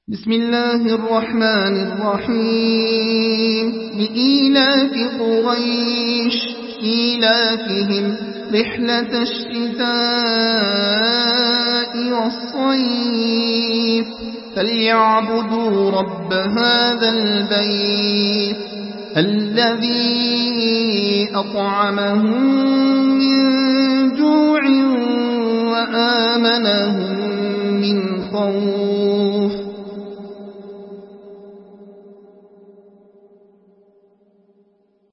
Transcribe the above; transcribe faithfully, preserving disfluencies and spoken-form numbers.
بسم الله الرحمن الرحيم لإيلاف قريش إيلافهم رحلة الشتاء والصيف فليعبدوا رب هذا البيت الذي أطعمهم من جوع وآمنهم من خوف